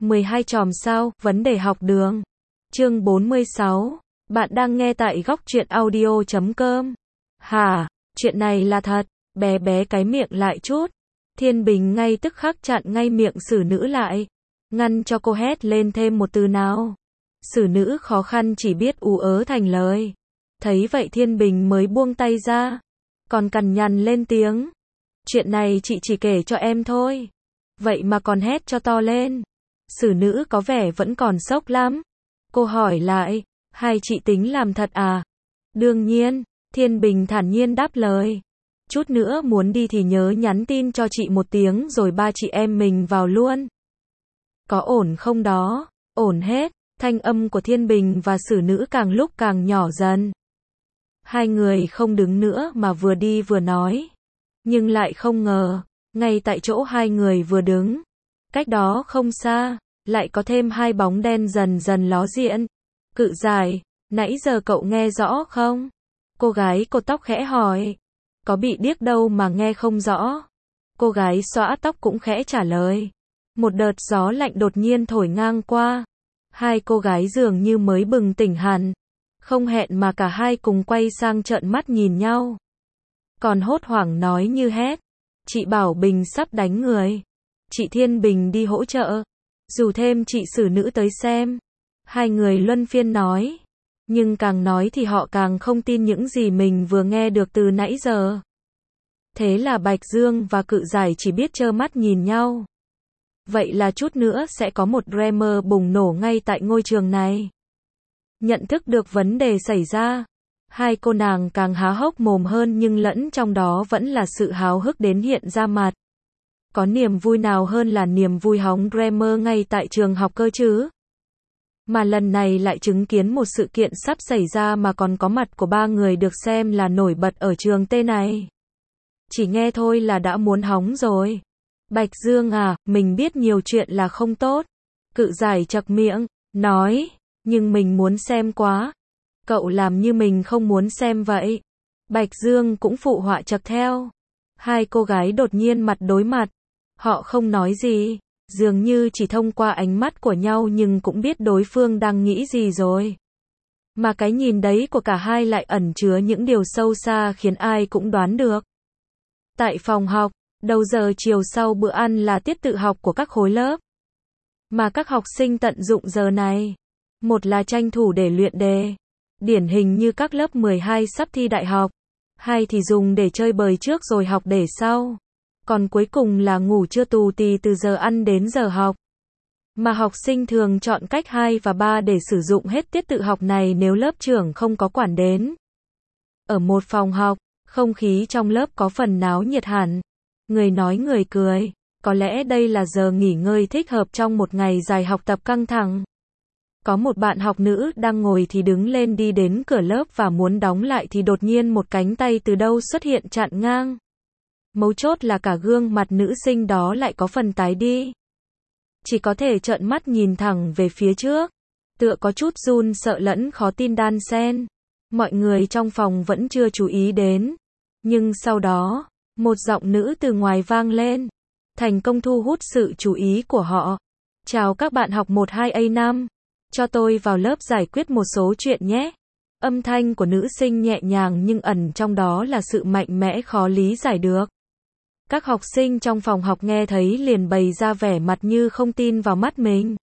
12 chòm sao, vấn đề học đường. Chương 46. Bạn đang nghe tại góc truyện audio.com. Hả, chuyện này là thật. Bé bé cái miệng lại chút. Thiên Bình ngay tức khắc chặn ngay miệng xử nữ lại. Ngăn cho cô hét lên thêm một từ nào. Xử nữ khó khăn chỉ biết ú ớ thành lời. Thấy vậy Thiên Bình mới buông tay ra. Còn cằn nhằn lên tiếng. Chuyện này chị chỉ kể cho em thôi. Vậy mà còn hét cho to lên. Xử nữ có vẻ vẫn còn sốc lắm. Cô hỏi lại, hai chị tính làm thật à? Đương nhiên, Thiên Bình thản nhiên đáp lời. Chút nữa muốn đi thì nhớ nhắn tin cho chị một tiếng rồi ba chị em mình vào luôn. Có ổn không đó? Ổn hết. Thanh âm của Thiên Bình và xử nữ càng lúc càng nhỏ dần. Hai người không đứng nữa mà vừa đi vừa nói. Nhưng lại không ngờ, ngay tại chỗ hai người vừa đứng, cách đó không xa, lại có thêm hai bóng đen dần dần ló diện. Cự Giải, nãy giờ cậu nghe rõ không? Cô gái cột tóc khẽ hỏi. Có bị điếc đâu mà nghe không rõ. Cô gái xõa tóc cũng khẽ trả lời. Một đợt gió lạnh đột nhiên thổi ngang qua. Hai cô gái dường như mới bừng tỉnh hẳn. Không hẹn mà cả hai cùng quay sang trợn mắt nhìn nhau. Còn hốt hoảng nói như hét. Chị Bảo Bình sắp đánh người. Chị Thiên Bình đi hỗ trợ. Rủ thêm chị xử nữ tới xem. Hai người luân phiên nói. Nhưng càng nói thì họ càng không tin những gì mình vừa nghe được từ nãy giờ. Thế là Bạch Dương và Cự Giải chỉ biết trơ mắt nhìn nhau. Vậy là chút nữa sẽ có một drama bùng nổ ngay tại ngôi trường này. Nhận thức được vấn đề xảy ra, hai cô nàng càng há hốc mồm hơn nhưng lẫn trong đó vẫn là sự háo hức đến hiện ra mặt. Có niềm vui nào hơn là niềm vui hóng drama ngay tại trường học cơ chứ? Mà lần này lại chứng kiến một sự kiện sắp xảy ra mà còn có mặt của ba người được xem là nổi bật ở trường T này. Chỉ nghe thôi là đã muốn hóng rồi. Bạch Dương à, mình biết nhiều chuyện là không tốt. Cự Giải chậc miệng, nói, nhưng mình muốn xem quá. Cậu làm như mình không muốn xem vậy. Bạch Dương cũng phụ họa chậc theo. Hai cô gái đột nhiên mặt đối mặt. Họ không nói gì, dường như chỉ thông qua ánh mắt của nhau nhưng cũng biết đối phương đang nghĩ gì rồi. Mà cái nhìn đấy của cả hai lại ẩn chứa những điều sâu xa khiến ai cũng đoán được. Tại phòng học, đầu giờ chiều sau bữa ăn là tiết tự học của các khối lớp. Mà các học sinh tận dụng giờ này. Một là tranh thủ để luyện đề. Điển hình như các lớp 12 sắp thi đại học. Hai thì dùng để chơi bời trước rồi học để sau. Còn cuối cùng là ngủ trưa tù tì từ giờ ăn đến giờ học. Mà học sinh thường chọn cách 2 và 3 để sử dụng hết tiết tự học này nếu lớp trưởng không có quản đến. Ở một phòng học, không khí trong lớp có phần náo nhiệt hẳn. Người nói người cười. Có lẽ đây là giờ nghỉ ngơi thích hợp trong một ngày dài học tập căng thẳng. Có một bạn học nữ đang ngồi thì đứng lên đi đến cửa lớp và muốn đóng lại thì đột nhiên một cánh tay từ đâu xuất hiện chặn ngang. Mấu chốt là cả gương mặt nữ sinh đó lại có phần tái đi. Chỉ có thể trợn mắt nhìn thẳng về phía trước. Tựa có chút run sợ lẫn khó tin đan xen. Mọi người trong phòng vẫn chưa chú ý đến. Nhưng sau đó, một giọng nữ từ ngoài vang lên. Thành công thu hút sự chú ý của họ. Chào các bạn học 12A5. Cho tôi vào lớp giải quyết một số chuyện nhé. Âm thanh của nữ sinh nhẹ nhàng nhưng ẩn trong đó là sự mạnh mẽ khó lý giải được. Các học sinh trong phòng học nghe thấy liền bày ra vẻ mặt như không tin vào mắt mình.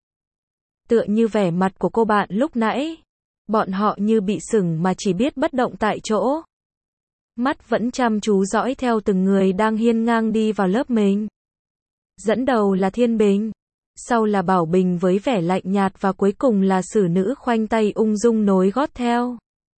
Tựa như vẻ mặt của cô bạn lúc nãy. Bọn họ như bị sững mà chỉ biết bất động tại chỗ. Mắt vẫn chăm chú dõi theo từng người đang hiên ngang đi vào lớp mình. Dẫn đầu là Thiên Bình. Sau là Bảo Bình với vẻ lạnh nhạt và cuối cùng là xử nữ khoanh tay ung dung nối gót theo.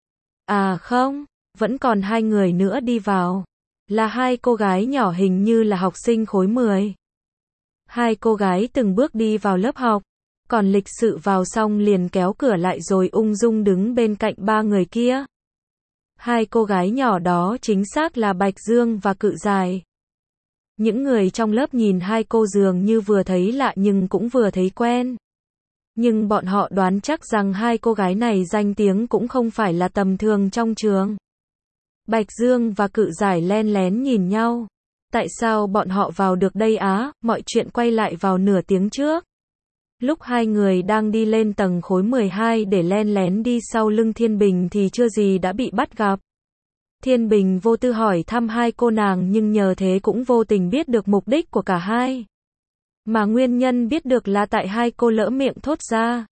À không, vẫn còn hai người nữa đi vào. Là hai cô gái nhỏ hình như là học sinh khối 10. Hai cô gái từng bước đi vào lớp học, còn lịch sự vào xong liền kéo cửa lại rồi ung dung đứng bên cạnh ba người kia. Hai cô gái nhỏ đó chính xác là Bạch Dương và Cự Giải. Những người trong lớp nhìn hai cô dường như vừa thấy lạ nhưng cũng vừa thấy quen. Nhưng bọn họ đoán chắc rằng hai cô gái này danh tiếng cũng không phải là tầm thường trong trường. Bạch Dương và Cự Giải len lén nhìn nhau. Tại sao bọn họ vào được đây á? Mọi chuyện quay lại vào nửa tiếng trước. Lúc hai người đang đi lên tầng khối 12 để len lén đi sau lưng Thiên Bình thì chưa gì đã bị bắt gặp. Thiên Bình vô tư hỏi thăm hai cô nàng nhưng nhờ thế cũng vô tình biết được mục đích của cả hai. Mà nguyên nhân biết được là tại hai cô lỡ miệng thốt ra.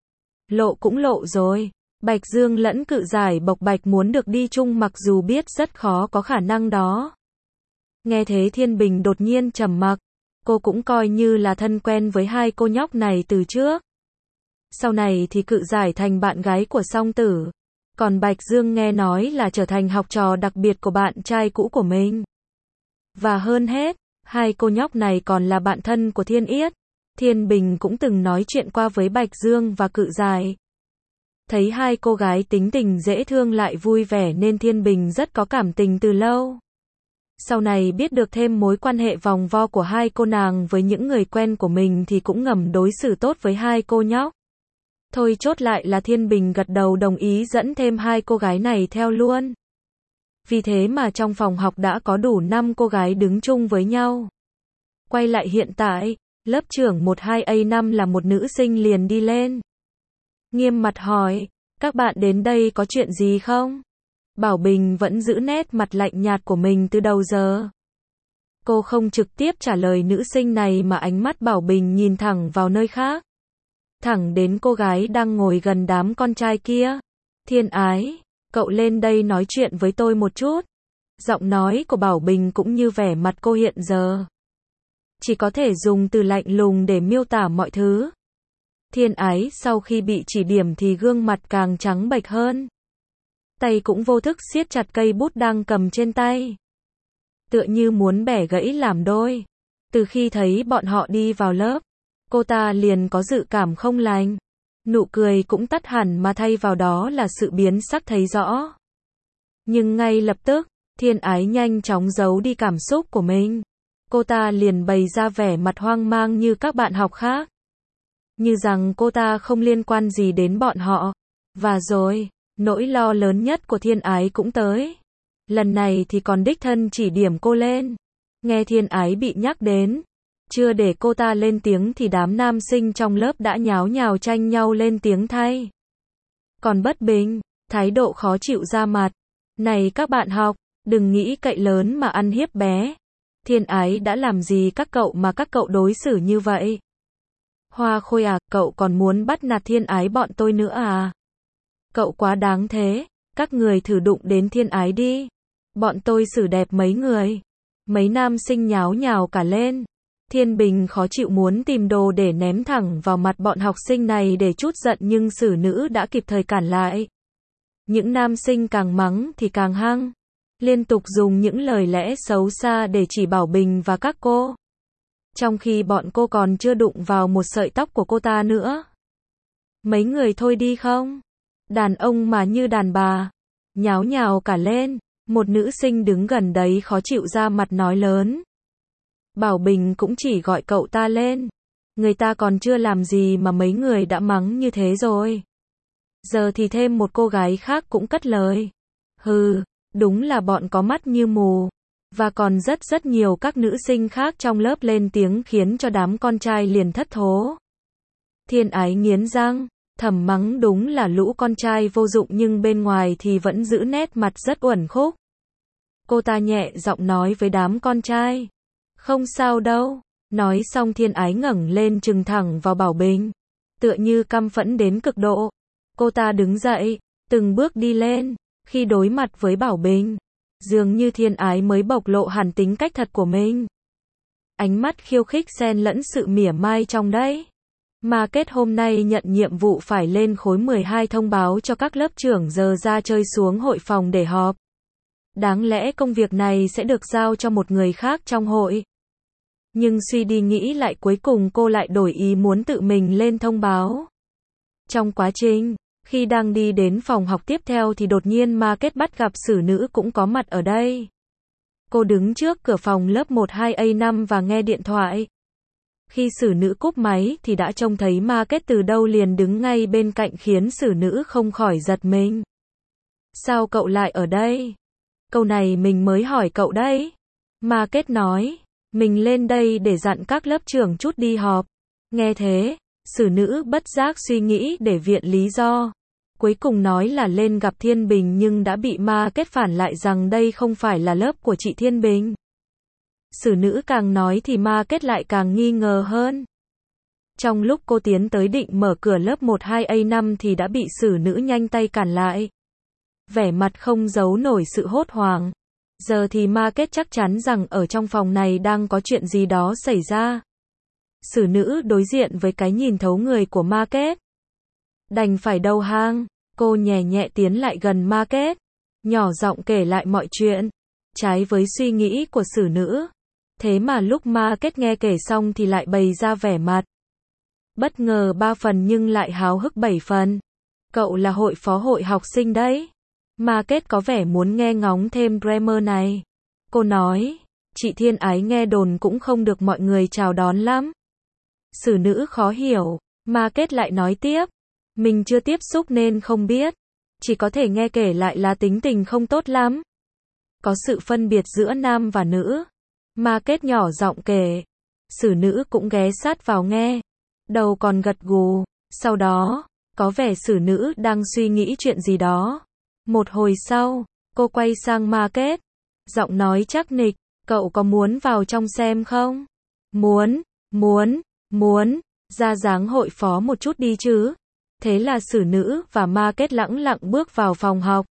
Lộ cũng lộ rồi. Bạch Dương lẫn Cự Giải bộc bạch muốn được đi chung mặc dù biết rất khó có khả năng đó. Nghe thế Thiên Bình đột nhiên trầm mặc. Cô cũng coi như là thân quen với hai cô nhóc này từ trước. Sau này thì Cự Giải thành bạn gái của Song Tử. Còn Bạch Dương nghe nói là trở thành học trò đặc biệt của bạn trai cũ của mình. Và hơn hết, hai cô nhóc này còn là bạn thân của Thiên Yết. Thiên Bình cũng từng nói chuyện qua với Bạch Dương và Cự Giải. Thấy hai cô gái tính tình dễ thương lại vui vẻ nên Thiên Bình rất có cảm tình từ lâu. Sau này biết được thêm mối quan hệ vòng vo của hai cô nàng với những người quen của mình thì cũng ngầm đối xử tốt với hai cô nhóc. Thôi chốt lại là Thiên Bình gật đầu đồng ý dẫn thêm hai cô gái này theo luôn. Vì thế mà trong phòng học đã có đủ 5 cô gái đứng chung với nhau. Quay lại hiện tại, lớp trưởng 12A5 là một nữ sinh liền đi lên. Nghiêm mặt hỏi, các bạn đến đây có chuyện gì không? Bảo Bình vẫn giữ nét mặt lạnh nhạt của mình từ đầu giờ. Cô không trực tiếp trả lời nữ sinh này mà ánh mắt Bảo Bình nhìn thẳng vào nơi khác. Thẳng đến cô gái đang ngồi gần đám con trai kia. Thiên Ái, cậu lên đây nói chuyện với tôi một chút. Giọng nói của Bảo Bình cũng như vẻ mặt cô hiện giờ. Chỉ có thể dùng từ lạnh lùng để miêu tả mọi thứ. Thiên Ái sau khi bị chỉ điểm thì gương mặt càng trắng bệch hơn. Tay cũng vô thức siết chặt cây bút đang cầm trên tay. Tựa như muốn bẻ gãy làm đôi. Từ khi thấy bọn họ đi vào lớp, cô ta liền có dự cảm không lành. Nụ cười cũng tắt hẳn mà thay vào đó là sự biến sắc thấy rõ. Nhưng ngay lập tức, Thiên Ái nhanh chóng giấu đi cảm xúc của mình. Cô ta liền bày ra vẻ mặt hoang mang như các bạn học khác. Như rằng cô ta không liên quan gì đến bọn họ. Và rồi, nỗi lo lớn nhất của Thiên Ái cũng tới. Lần này thì còn đích thân chỉ điểm cô lên. Nghe Thiên Ái bị nhắc đến. Chưa để cô ta lên tiếng thì đám nam sinh trong lớp đã nháo nhào tranh nhau lên tiếng thay. Còn Bất Bình, thái độ khó chịu ra mặt. Này các bạn học, đừng nghĩ cậy lớn mà ăn hiếp bé. Thiên Ái đã làm gì các cậu mà các cậu đối xử như vậy? Hoa Khôi à, cậu còn muốn bắt nạt Thiên Ái bọn tôi nữa à? Cậu quá đáng thế, các người thử đụng đến Thiên Ái đi. Bọn tôi xử đẹp mấy người. Mấy nam sinh nháo nhào cả lên. Thiên Bình khó chịu muốn tìm đồ để ném thẳng vào mặt bọn học sinh này để trút giận nhưng xử nữ đã kịp thời cản lại. Những nam sinh càng mắng thì càng hăng. Liên tục dùng những lời lẽ xấu xa để chỉ Bảo Bình và các cô. Trong khi bọn cô còn chưa đụng vào một sợi tóc của cô ta nữa. Mấy người thôi đi không? Đàn ông mà như đàn bà. Nháo nhào cả lên. Một nữ sinh đứng gần đấy khó chịu ra mặt nói lớn. Bảo Bình cũng chỉ gọi cậu ta lên. Người ta còn chưa làm gì mà mấy người đã mắng như thế rồi. Giờ thì thêm một cô gái khác cũng cất lời. Hừ, đúng là bọn có mắt như mù. Và còn rất nhiều các nữ sinh khác trong lớp lên tiếng khiến cho đám con trai liền thất thố. Thiên Ái nghiến răng, thầm mắng đúng là lũ con trai vô dụng nhưng bên ngoài thì vẫn giữ nét mặt rất uẩn khúc. Cô ta nhẹ giọng nói với đám con trai. Không sao đâu. Nói xong Thiên Ái ngẩng lên trừng thẳng vào Bảo Bình. Tựa như căm phẫn đến cực độ. Cô ta đứng dậy, từng bước đi lên. Khi đối mặt với Bảo Bình, dường như Thiên Ái mới bộc lộ hẳn tính cách thật của mình. Ánh mắt khiêu khích xen lẫn sự mỉa mai trong đấy. Mà kết hôm nay nhận nhiệm vụ phải lên khối 12 thông báo cho các lớp trưởng giờ ra chơi xuống hội phòng để họp. Đáng lẽ công việc này sẽ được giao cho một người khác trong hội. Nhưng suy đi nghĩ lại cuối cùng cô lại đổi ý muốn tự mình lên thông báo. Trong quá trình, khi đang đi đến phòng học tiếp theo thì đột nhiên Market bắt gặp xử nữ cũng có mặt ở đây. Cô đứng trước cửa phòng lớp 12A5 và nghe điện thoại. Khi xử nữ cúp máy thì đã trông thấy Market từ đâu liền đứng ngay bên cạnh khiến xử nữ không khỏi giật mình. Sao cậu lại ở đây? Câu này mình mới hỏi cậu đấy. Market nói, mình lên đây để dặn các lớp trưởng chút đi họp. Nghe thế, Sử nữ bất giác suy nghĩ để viện lý do. Cuối cùng nói là lên gặp Thiên Bình nhưng đã bị ma kết phản lại rằng đây không phải là lớp của chị Thiên Bình. Sử nữ càng nói thì ma kết lại càng nghi ngờ hơn. Trong lúc cô tiến tới định mở cửa lớp 12A5 thì đã bị sử nữ nhanh tay cản lại. Vẻ mặt không giấu nổi sự hốt hoảng. Giờ thì ma kết chắc chắn rằng ở trong phòng này đang có chuyện gì đó xảy ra. Sử nữ đối diện với cái nhìn thấu người của ma kết. Đành phải đầu hàng, cô nhẹ nhẹ tiến lại gần ma kết, nhỏ giọng kể lại mọi chuyện. Trái với suy nghĩ của sử nữ. Thế mà lúc ma kết nghe kể xong thì lại bày ra vẻ mặt bất ngờ 3 phần nhưng lại háo hức 7 phần. Cậu là hội phó hội học sinh đấy. Ma kết có vẻ muốn nghe ngóng thêm grammar này. Cô nói, chị Thiên Ái nghe đồn cũng không được mọi người chào đón lắm. Sử nữ khó hiểu, ma kết lại nói tiếp. Mình chưa tiếp xúc nên không biết. Chỉ có thể nghe kể lại là tính tình không tốt lắm. Có sự phân biệt giữa nam và nữ. Ma kết nhỏ giọng kể. Sử nữ cũng ghé sát vào nghe. Đầu còn gật gù. Sau đó, có vẻ sử nữ đang suy nghĩ chuyện gì đó. Một hồi sau, cô quay sang ma kết. Giọng nói chắc nịch. Cậu có muốn vào trong xem không? Muốn. Ra dáng hội phó một chút đi chứ. Thế là sử nữ và ma kết lẳng lặng bước vào phòng học.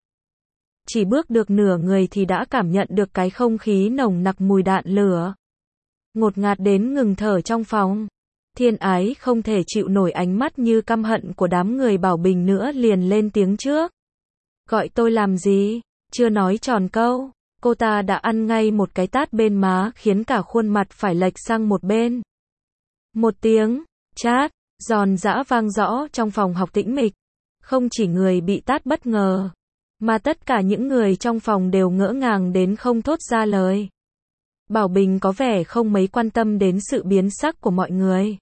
Chỉ bước được nửa người thì đã cảm nhận được cái không khí nồng nặc mùi đạn lửa. Ngột ngạt đến ngừng thở trong phòng. Thiên Ái không thể chịu nổi ánh mắt như căm hận của đám người Bảo Bình nữa liền lên tiếng trước. Gọi tôi làm gì? Chưa nói tròn câu. Cô ta đã ăn ngay một cái tát bên má khiến cả khuôn mặt phải lệch sang một bên. Một tiếng chát giòn giã vang rõ trong phòng học tĩnh mịch. Không chỉ người bị tát bất ngờ, mà tất cả những người trong phòng đều ngỡ ngàng đến không thốt ra lời. Bảo Bình có vẻ không mấy quan tâm đến sự biến sắc của mọi người.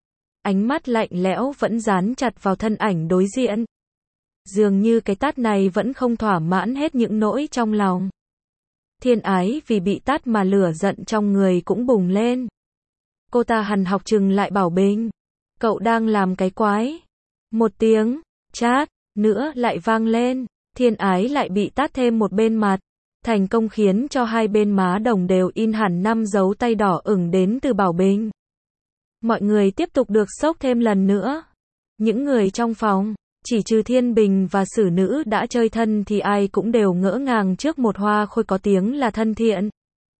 Ánh mắt lạnh lẽo vẫn dán chặt vào thân ảnh đối diện. Dường như cái tát này vẫn không thỏa mãn hết những nỗi trong lòng. Thiên Ái vì bị tát mà lửa giận trong người cũng bùng lên. Cô ta hằn học trừng lại Bảo Bình. Cậu đang làm cái quái. Một tiếng chát nữa lại vang lên. Thiên Ái lại bị tát thêm một bên mặt. Thành công khiến cho hai bên má đồng đều in hẳn 5 dấu tay đỏ ửng đến từ Bảo Bình. Mọi người tiếp tục được sốc thêm lần nữa. Những người trong phòng, chỉ trừ Thiên Bình và sử nữ đã chơi thân thì ai cũng đều ngỡ ngàng trước một hoa khôi có tiếng là thân thiện,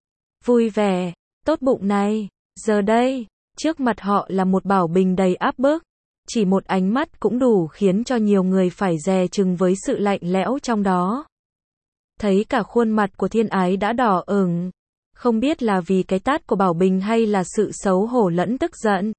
vui vẻ, tốt bụng này. Giờ đây, trước mặt họ là một Bảo Bình đầy áp bức. Chỉ một ánh mắt cũng đủ khiến cho nhiều người phải dè chừng với sự lạnh lẽo trong đó. Thấy cả khuôn mặt của Thiên Ái đã đỏ ửng. Không biết là vì cái tát của Bảo Bình hay là sự xấu hổ lẫn tức giận.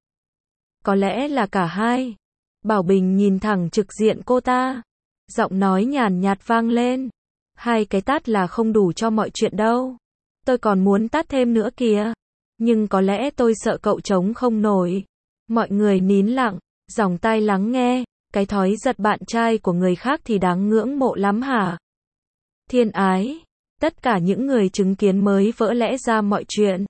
Có lẽ là cả hai. Bảo Bình nhìn thẳng trực diện cô ta. Giọng nói nhàn nhạt vang lên. Hai cái tát là không đủ cho mọi chuyện đâu. Tôi còn muốn tát thêm nữa kìa. Nhưng có lẽ tôi sợ cậu chống không nổi. Mọi người nín lặng, dòng tai lắng nghe. Cái thói giật bạn trai của người khác thì đáng ngưỡng mộ lắm hả? Thiên Ái. Tất cả những người chứng kiến mới vỡ lẽ ra mọi chuyện.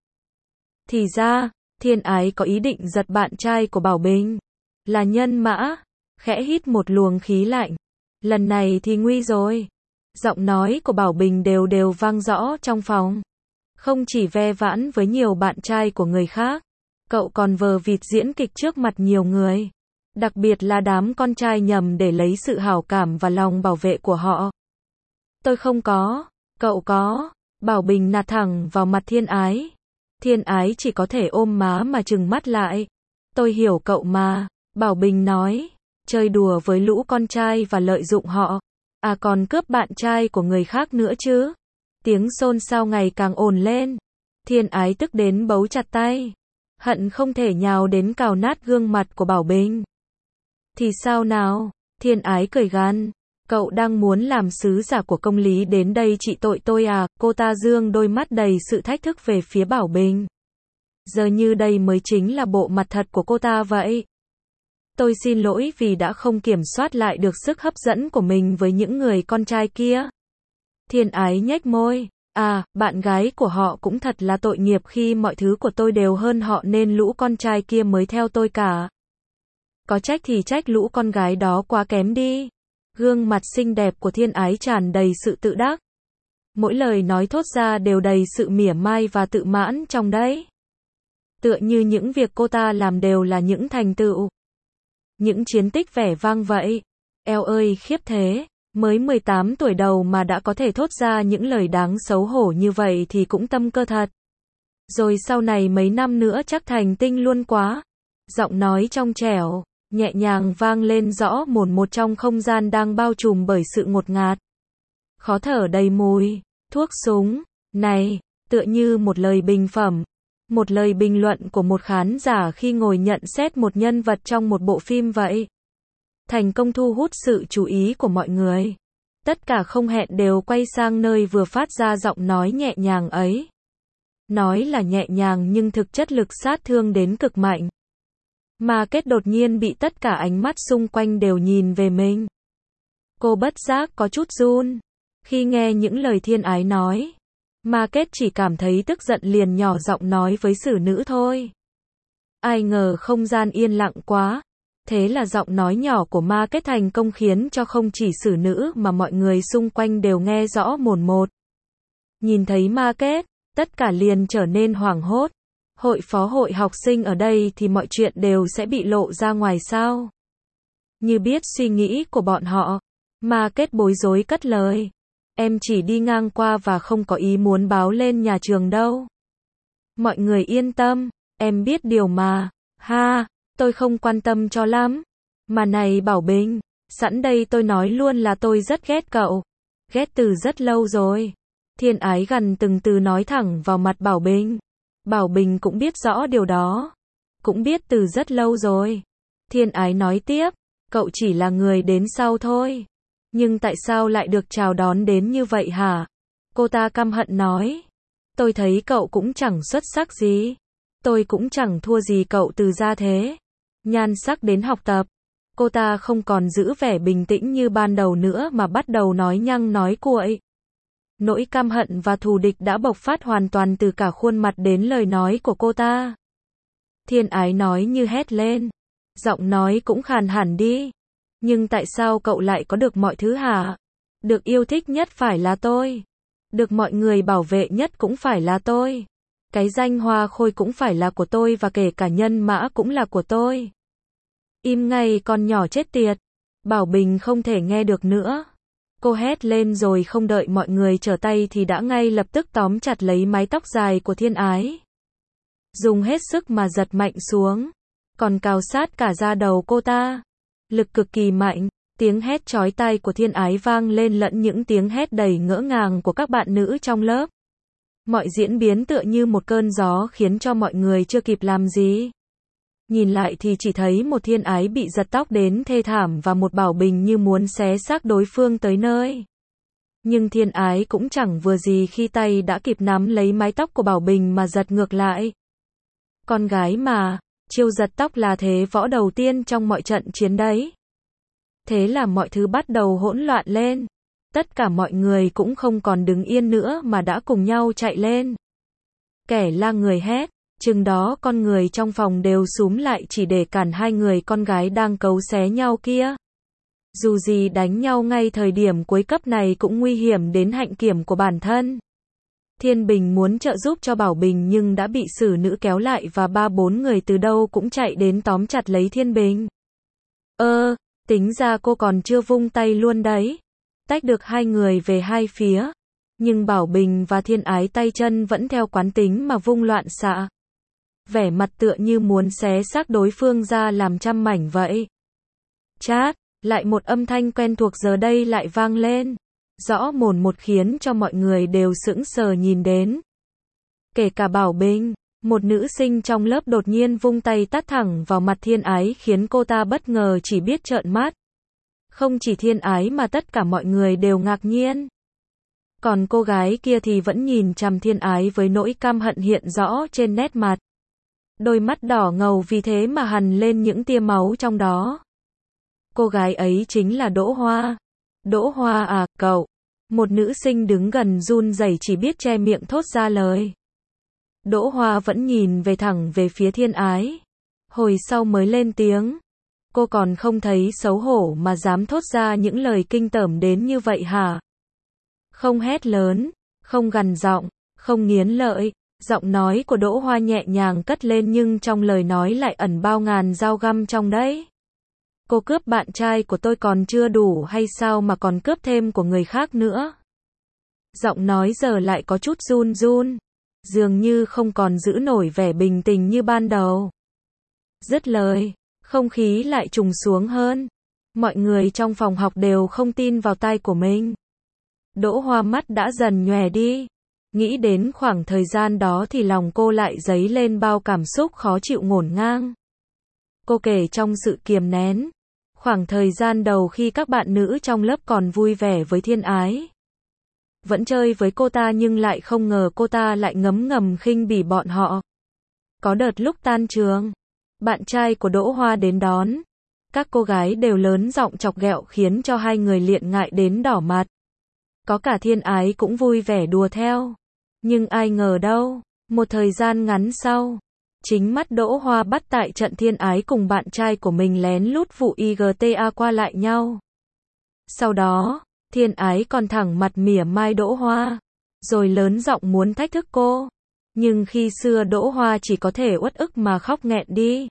Thì ra, Thiên Ái có ý định giật bạn trai của Bảo Bình. Là Nhân Mã. Khẽ hít một luồng khí lạnh. Lần này thì nguy rồi. Giọng nói của Bảo Bình đều đều vang rõ trong phòng. Không chỉ ve vãn với nhiều bạn trai của người khác, cậu còn vờ vịt diễn kịch trước mặt nhiều người. Đặc biệt là đám con trai nhầm để lấy sự hảo cảm và lòng bảo vệ của họ. Tôi không có, cậu có. Bảo Bình nạt thẳng vào mặt Thiên Ái. Thiên Ái chỉ có thể ôm má mà trừng mắt lại. Tôi hiểu cậu mà, Bảo Bình nói. Chơi đùa với lũ con trai và lợi dụng họ. À còn cướp bạn trai của người khác nữa chứ. Tiếng xôn xao ngày càng ồn lên. Thiên Ái tức đến bấu chặt tay. Hận không thể nhào đến cào nát gương mặt của Bảo Bình. Thì sao nào? Thiên Ái cười gằn. Cậu đang muốn làm sứ giả của công lý đến đây trị tội tôi à? Cô ta dương đôi mắt đầy sự thách thức về phía Bảo Bình. Giờ như đây mới chính là bộ mặt thật của cô ta vậy. Tôi xin lỗi vì đã không kiểm soát lại được sức hấp dẫn của mình với những người con trai kia. Thiên Ái nhếch môi. À, bạn gái của họ cũng thật là tội nghiệp khi mọi thứ của tôi đều hơn họ nên lũ con trai kia mới theo tôi cả. Có trách thì trách lũ con gái đó quá kém đi. Gương mặt xinh đẹp của Thiên Ái tràn đầy sự tự đắc. Mỗi lời nói thốt ra đều đầy sự mỉa mai và tự mãn trong đấy. Tựa như những việc cô ta làm đều là những thành tựu, những chiến tích vẻ vang vậy. Eo ơi khiếp thế, mới 18 tuổi đầu mà đã có thể thốt ra những lời đáng xấu hổ như vậy thì cũng tâm cơ thật. Rồi sau này mấy năm nữa chắc thành tinh luôn quá. Giọng nói trong trẻo, nhẹ nhàng vang lên rõ mồn một trong không gian đang bao trùm bởi sự ngột ngạt. Khó thở đầy mùi, thuốc súng, này, tựa như một lời bình phẩm. Một lời bình luận của một khán giả khi ngồi nhận xét một nhân vật trong một bộ phim vậy. Thành công thu hút sự chú ý của mọi người. Tất cả không hẹn đều quay sang nơi vừa phát ra giọng nói nhẹ nhàng ấy. Nói là nhẹ nhàng nhưng thực chất lực sát thương đến cực mạnh. Mà Kết đột nhiên bị tất cả ánh mắt xung quanh đều nhìn về mình. Cô bất giác có chút run. Khi nghe những lời Thiên Ái nói, Ma Kết chỉ cảm thấy tức giận liền nhỏ giọng nói với xử nữ thôi. Ai ngờ không gian yên lặng quá. Thế là giọng nói nhỏ của Ma Kết thành công khiến cho không chỉ xử nữ mà mọi người xung quanh đều nghe rõ mồn một. Nhìn thấy Ma Kết, tất cả liền trở nên hoảng hốt. Hội phó hội học sinh ở đây thì mọi chuyện đều sẽ bị lộ ra ngoài sao? Như biết suy nghĩ của bọn họ, Ma Kết bối rối cất lời. Em chỉ đi ngang qua và không có ý muốn báo lên nhà trường đâu. Mọi người yên tâm, em biết điều mà. Ha, tôi không quan tâm cho lắm. Mà này Bảo Bình, sẵn đây tôi nói luôn là tôi rất ghét cậu. Ghét từ rất lâu rồi. Thiên Ái gần từng từ nói thẳng vào mặt Bảo Bình. Bảo Bình cũng biết rõ điều đó. Cũng biết từ rất lâu rồi. Thiên Ái nói tiếp, cậu chỉ là người đến sau thôi. Nhưng tại sao lại được chào đón đến như vậy hả? Cô ta căm hận nói. Tôi thấy cậu cũng chẳng xuất sắc gì. Tôi cũng chẳng thua gì cậu từ gia thế. Nhan sắc đến học tập. Cô ta không còn giữ vẻ bình tĩnh như ban đầu nữa mà bắt đầu nói nhăng nói cuội. Nỗi căm hận và thù địch đã bộc phát hoàn toàn từ cả khuôn mặt đến lời nói của cô ta. Thiên Ái nói như hét lên. Giọng nói cũng khàn hẳn đi. Nhưng tại sao cậu lại có được mọi thứ hả? Được yêu thích nhất phải là tôi. Được mọi người bảo vệ nhất cũng phải là tôi. Cái danh Hoa Khôi cũng phải là của tôi và kể cả Nhân Mã cũng là của tôi. Im ngay con nhỏ chết tiệt. Bảo Bình không thể nghe được nữa. Cô hét lên rồi không đợi mọi người trở tay thì đã ngay lập tức tóm chặt lấy mái tóc dài của Thiên Ái. Dùng hết sức mà giật mạnh xuống. Còn cào sát cả da đầu cô ta. Lực cực kỳ mạnh. Tiếng hét chói tai của Thiên Ái vang lên lẫn những tiếng hét đầy ngỡ ngàng của các bạn nữ trong lớp. Mọi diễn biến tựa như một cơn gió khiến cho mọi người chưa kịp làm gì. Nhìn lại thì chỉ thấy một Thiên Ái bị giật tóc đến thê thảm và một Bảo Bình như muốn xé xác đối phương tới nơi. Nhưng Thiên Ái cũng chẳng vừa gì khi tay đã kịp nắm lấy mái tóc của Bảo Bình mà giật ngược lại. Con gái mà, chiêu giật tóc là thế võ đầu tiên trong mọi trận chiến đấy. Thế là mọi thứ bắt đầu hỗn loạn lên. Tất cả mọi người cũng không còn đứng yên nữa mà đã cùng nhau chạy lên. Kẻ la người hét, chừng đó con người trong phòng đều xúm lại chỉ để cản hai người con gái đang cấu xé nhau kia. Dù gì đánh nhau ngay thời điểm cuối cấp này cũng nguy hiểm đến hạnh kiểm của bản thân. Thiên Bình muốn trợ giúp cho Bảo Bình nhưng đã bị xử nữ kéo lại và 3-4 người từ đâu cũng chạy đến tóm chặt lấy Thiên Bình. Tính ra cô còn chưa vung tay luôn đấy. Tách được hai người về hai phía. Nhưng Bảo Bình và Thiên Ái tay chân vẫn theo quán tính mà vung loạn xạ. Vẻ mặt tựa như muốn xé xác đối phương ra làm trăm mảnh vậy. Chát, lại một âm thanh quen thuộc giờ đây lại vang lên. Rõ mồn một khiến cho mọi người đều sững sờ nhìn đến. Kể cả Bảo Bình, một nữ sinh trong lớp đột nhiên vung tay tát thẳng vào mặt Thiên Ái khiến cô ta bất ngờ chỉ biết trợn mắt. Không chỉ Thiên Ái mà tất cả mọi người đều ngạc nhiên. Còn cô gái kia thì vẫn nhìn chằm Thiên Ái với nỗi căm hận hiện rõ trên nét mặt. Đôi mắt đỏ ngầu vì thế mà hằn lên những tia máu trong đó. Cô gái ấy chính là Đỗ Hoa. Đỗ Hoa à, cậu. Một nữ sinh đứng gần run rẩy chỉ biết che miệng thốt ra lời. Đỗ Hoa vẫn nhìn về thẳng về phía Thiên Ái. Hồi sau mới lên tiếng. Cô còn không thấy xấu hổ mà dám thốt ra những lời kinh tởm đến như vậy hả? Không hét lớn, không gằn giọng, không nghiến lợi, giọng nói của Đỗ Hoa nhẹ nhàng cất lên nhưng trong lời nói lại ẩn bao ngàn dao găm trong đấy. Cô cướp bạn trai của tôi còn chưa đủ hay sao mà còn cướp thêm của người khác nữa? Giọng nói giờ lại có chút run run, dường như không còn giữ nổi vẻ bình tĩnh như ban đầu. Dứt lời, không khí lại trùng xuống hơn. Mọi người trong phòng học đều không tin vào tai của mình. Đỗ Hoa mắt đã dần nhòe đi. Nghĩ đến khoảng thời gian đó thì lòng cô lại dấy lên bao cảm xúc khó chịu ngổn ngang. Cô kể trong sự kiềm nén. Khoảng thời gian đầu khi các bạn nữ trong lớp còn vui vẻ với Thiên Ái. Vẫn chơi với cô ta nhưng lại không ngờ cô ta lại ngấm ngầm khinh bỉ bọn họ. Có đợt lúc tan trường, bạn trai của Đỗ Hoa đến đón. Các cô gái đều lớn giọng chọc ghẹo khiến cho hai người liện ngại đến đỏ mặt. Có cả Thiên Ái cũng vui vẻ đùa theo. Nhưng ai ngờ đâu, một thời gian ngắn sau, chính mắt Đỗ Hoa bắt tại trận Thiên Ái cùng bạn trai của mình lén lút vụ IGTA qua lại nhau. Sau đó, Thiên Ái còn thẳng mặt mỉa mai Đỗ Hoa, rồi lớn giọng muốn thách thức cô. Nhưng khi xưa Đỗ Hoa chỉ có thể uất ức mà khóc nghẹn đi.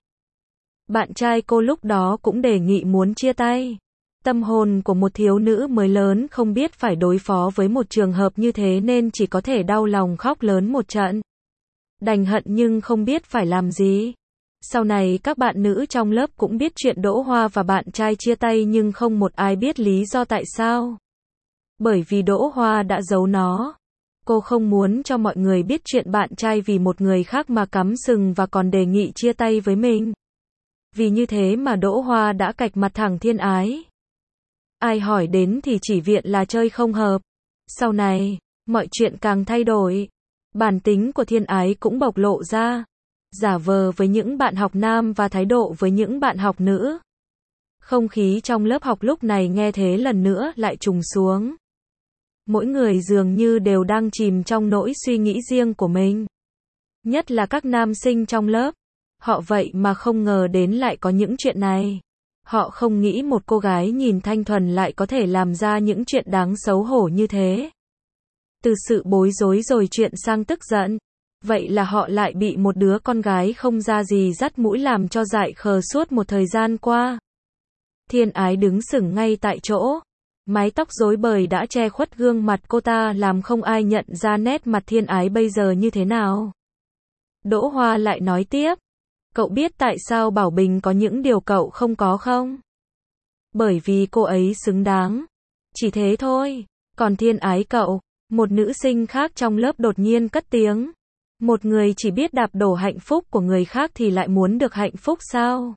Bạn trai cô lúc đó cũng đề nghị muốn chia tay. Tâm hồn của một thiếu nữ mới lớn không biết phải đối phó với một trường hợp như thế nên chỉ có thể đau lòng khóc lớn một trận. Đành hận nhưng không biết phải làm gì. Sau này các bạn nữ trong lớp cũng biết chuyện Đỗ Hoa và bạn trai chia tay nhưng không một ai biết lý do tại sao. Bởi vì Đỗ Hoa đã giấu nó. Cô không muốn cho mọi người biết chuyện bạn trai vì một người khác mà cắm sừng và còn đề nghị chia tay với mình. Vì như thế mà Đỗ Hoa đã cạch mặt thẳng Thiên Ái. Ai hỏi đến thì chỉ viện là chơi không hợp. Sau này, mọi chuyện càng thay đổi. Bản tính của Thiên Ái cũng bộc lộ ra. Giả vờ với những bạn học nam và thái độ với những bạn học nữ. Không khí trong lớp học lúc này nghe thế lần nữa lại trùng xuống. Mỗi người dường như đều đang chìm trong nỗi suy nghĩ riêng của mình. Nhất là các nam sinh trong lớp. Họ vậy mà không ngờ đến lại có những chuyện này. Họ không nghĩ một cô gái nhìn thanh thuần lại có thể làm ra những chuyện đáng xấu hổ như thế. Từ sự bối rối rồi chuyện sang tức giận. Vậy là họ lại bị một đứa con gái không ra gì dắt mũi làm cho dại khờ suốt một thời gian qua. Thiên Ái đứng sững ngay tại chỗ. Mái tóc rối bời đã che khuất gương mặt cô ta làm không ai nhận ra nét mặt Thiên Ái bây giờ như thế nào. Đỗ Hoa lại nói tiếp. Cậu biết tại sao Bảo Bình có những điều cậu không có không? Bởi vì cô ấy xứng đáng. Chỉ thế thôi. Còn Thiên Ái cậu, một nữ sinh khác trong lớp đột nhiên cất tiếng. Một người chỉ biết đạp đổ hạnh phúc của người khác thì lại muốn được hạnh phúc sao?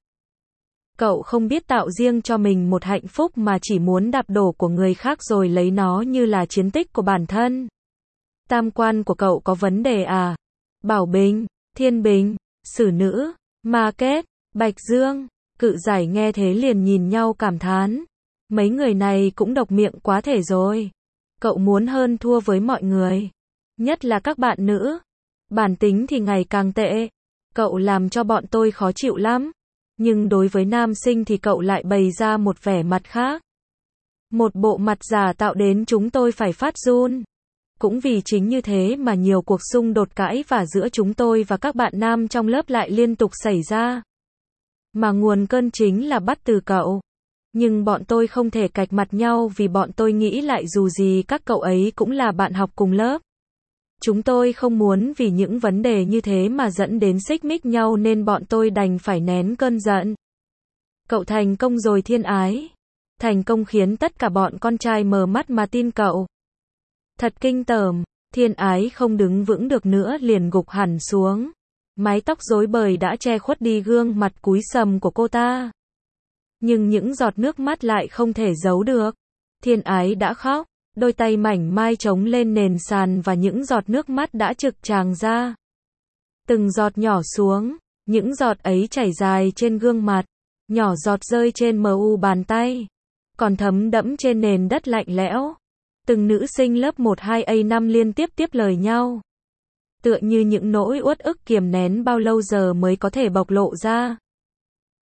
Cậu không biết tạo riêng cho mình một hạnh phúc mà chỉ muốn đạp đổ của người khác rồi lấy nó như là chiến tích của bản thân. Tam quan của cậu có vấn đề à? Bảo Bình, Thiên Bình, Sử Nữ, Ma Kết, Bạch Dương, Cự Giải nghe thế liền nhìn nhau cảm thán. Mấy người này cũng độc miệng quá thể rồi. Cậu muốn hơn thua với mọi người. Nhất là các bạn nữ. Bản tính thì ngày càng tệ. Cậu làm cho bọn tôi khó chịu lắm. Nhưng đối với nam sinh thì cậu lại bày ra một vẻ mặt khác. Một bộ mặt giả tạo đến chúng tôi phải phát run. Cũng vì chính như thế mà nhiều cuộc xung đột cãi vã giữa chúng tôi và các bạn nam trong lớp lại liên tục xảy ra. Mà nguồn cơn chính là bắt từ cậu. Nhưng bọn tôi không thể cạch mặt nhau vì bọn tôi nghĩ lại dù gì các cậu ấy cũng là bạn học cùng lớp. Chúng tôi không muốn vì những vấn đề như thế mà dẫn đến xích mích nhau nên bọn tôi đành phải nén cơn giận. Cậu thành công rồi Thiên Ái. Thành công khiến tất cả bọn con trai mờ mắt mà tin cậu. Thật kinh tởm. Thiên Ái không đứng vững được nữa liền gục hẳn xuống. Mái tóc rối bời đã che khuất đi gương mặt cúi sầm của cô ta. Nhưng những giọt nước mắt lại không thể giấu được. Thiên Ái đã khóc. Đôi tay mảnh mai trống lên nền sàn và những giọt nước mắt đã trực tràng ra. Từng giọt nhỏ xuống, những giọt ấy chảy dài trên gương mặt, nhỏ giọt rơi trên mu bàn tay, còn thấm đẫm trên nền đất lạnh lẽo. Từng nữ sinh lớp 12A5 liên tiếp tiếp lời nhau. Tựa như những nỗi uất ức kiềm nén bao lâu giờ mới có thể bộc lộ ra.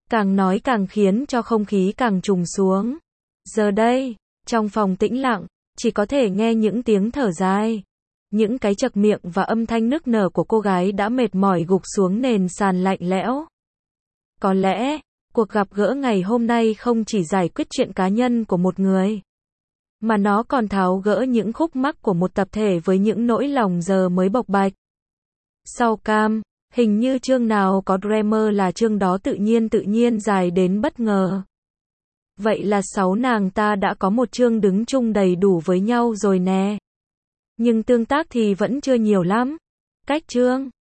Càng nói càng khiến cho không khí càng trùng xuống. Giờ đây, trong phòng tĩnh lặng, chỉ có thể nghe những tiếng thở dài. Những cái chậc miệng và âm thanh nức nở của cô gái đã mệt mỏi gục xuống nền sàn lạnh lẽo. Có lẽ, cuộc gặp gỡ ngày hôm nay không chỉ giải quyết chuyện cá nhân của một người, mà nó còn tháo gỡ những khúc mắc của một tập thể với những nỗi lòng giờ mới bộc bạch. Sau cam, hình như chương nào có Dreamer là chương đó tự nhiên dài đến bất ngờ. Vậy là 6 nàng ta đã có một chương đứng chung đầy đủ với nhau rồi nè. Nhưng tương tác thì vẫn chưa nhiều lắm. Cách chương